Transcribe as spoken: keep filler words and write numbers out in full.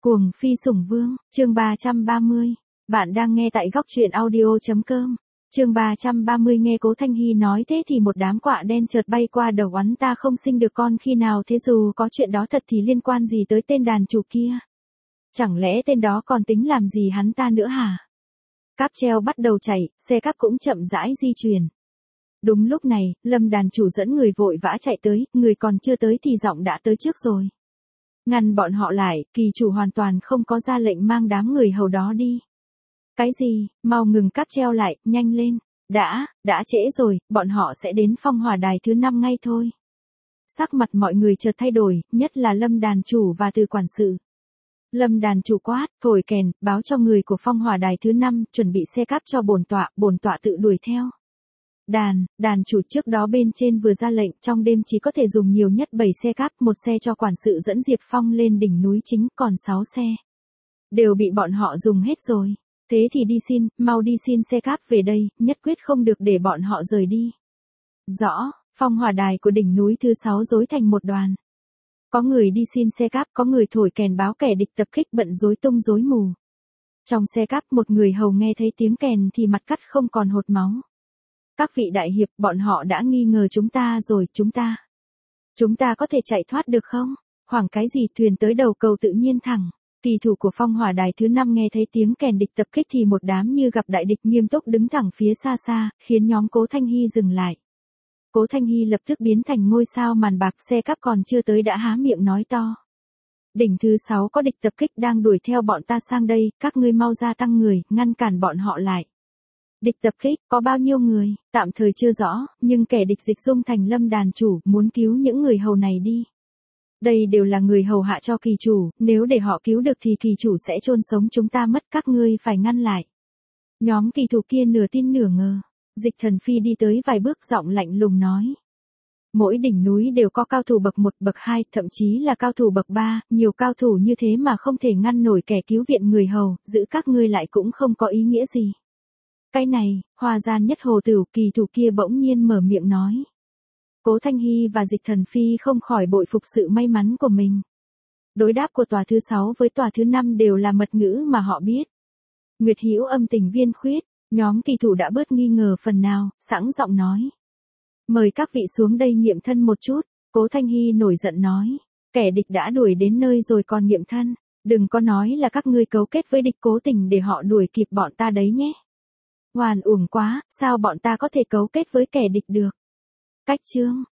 Cuồng phi sủng vương, chương ba trăm ba mươi. Bạn đang nghe tại góc truyện audio.com. Chương ba trăm ba mươi nghe Cố Thanh Hy nói thế thì một đám quạ đen chợt bay qua đầu hắn, ta không sinh được con khi nào thế, dù có chuyện đó thật thì liên quan gì tới tên đàn chủ kia? Chẳng lẽ tên đó còn tính làm gì hắn ta nữa hả? Cáp treo bắt đầu chạy, xe cáp cũng chậm rãi di chuyển. Đúng lúc này, Lâm đàn chủ dẫn người vội vã chạy tới, người còn chưa tới thì giọng đã tới trước rồi. Ngăn bọn họ lại, kỳ chủ hoàn toàn không có ra lệnh mang đám người hầu đó đi. Cái gì, mau ngừng cáp treo lại, nhanh lên. Đã, đã trễ rồi, bọn họ sẽ đến phong hỏa đài thứ năm ngay thôi. Sắc mặt mọi người chợt thay đổi, nhất là Lâm đàn chủ và Từ quản sự. Lâm đàn chủ quát, thổi kèn, báo cho người của phong hỏa đài thứ năm, chuẩn bị xe cáp cho bổn tọa, bổn tọa tự đuổi theo. Đàn, đàn chủ trước đó bên trên vừa ra lệnh trong đêm chỉ có thể dùng nhiều nhất bảy xe cáp, một xe cho quản sự dẫn Diệp Phong lên đỉnh núi chính, còn sáu xe đều bị bọn họ dùng hết rồi. Thế thì đi xin, mau đi xin xe cáp về đây, nhất quyết không được để bọn họ rời đi. Rõ, phong hỏa đài của đỉnh núi thứ sáu rối thành một đoàn. Có người đi xin xe cáp, có người thổi kèn báo kẻ địch tập kích, bận rối tung rối mù. Trong xe cáp một người hầu nghe thấy tiếng kèn thì mặt cắt không còn hột máu. Các vị đại hiệp, bọn họ đã nghi ngờ chúng ta rồi, chúng ta. Chúng ta có thể chạy thoát được không? Hoảng cái gì, thuyền tới đầu cầu tự nhiên thẳng. Kỳ thủ của phong hỏa đài thứ năm nghe thấy tiếng kèn địch tập kích thì một đám như gặp đại địch nghiêm túc đứng thẳng phía xa xa, khiến nhóm Cố Thanh Hy dừng lại. Cố Thanh Hy lập tức biến thành ngôi sao màn bạc, xe cáp còn chưa tới đã há miệng nói to. Đỉnh thứ sáu có địch tập kích đang đuổi theo bọn ta sang đây, các ngươi mau gia tăng người, ngăn cản bọn họ lại. Địch tập kích, có bao nhiêu người, tạm thời chưa rõ, nhưng kẻ địch dịch dung thành Lâm đàn chủ, muốn cứu những người hầu này đi. Đây đều là người hầu hạ cho kỳ chủ, nếu để họ cứu được thì kỳ chủ sẽ chôn sống chúng ta mất, các ngươi phải ngăn lại. Nhóm kỳ thủ kia nửa tin nửa ngờ. Dịch Thần Phi đi tới vài bước, giọng lạnh lùng nói. Mỗi đỉnh núi đều có cao thủ bậc một, bậc hai, thậm chí là cao thủ bậc ba, nhiều cao thủ như thế mà không thể ngăn nổi kẻ cứu viện người hầu, giữ các ngươi lại cũng không có ý nghĩa gì. Cái này, Hoa Gian Nhất Hồ Tửu, kỳ thủ kia bỗng nhiên mở miệng nói. Cố Thanh Hy và Dịch Thần Phi không khỏi bội phục sự may mắn của mình. Đối đáp của tòa thứ sáu với tòa thứ năm đều là mật ngữ mà họ biết. Nguyệt Hữu âm tình viên khuyết, nhóm kỳ thủ đã bớt nghi ngờ phần nào, sẵn giọng nói. Mời các vị xuống đây nghiệm thân một chút. Cố Thanh Hy nổi giận nói. Kẻ địch đã đuổi đến nơi rồi còn nghiệm thân. Đừng có nói là các ngươi cấu kết với địch cố tình để họ đuổi kịp bọn ta đấy nhé. Hoàn uổng quá, sao bọn ta có thể cấu kết với kẻ địch được? Cách chương,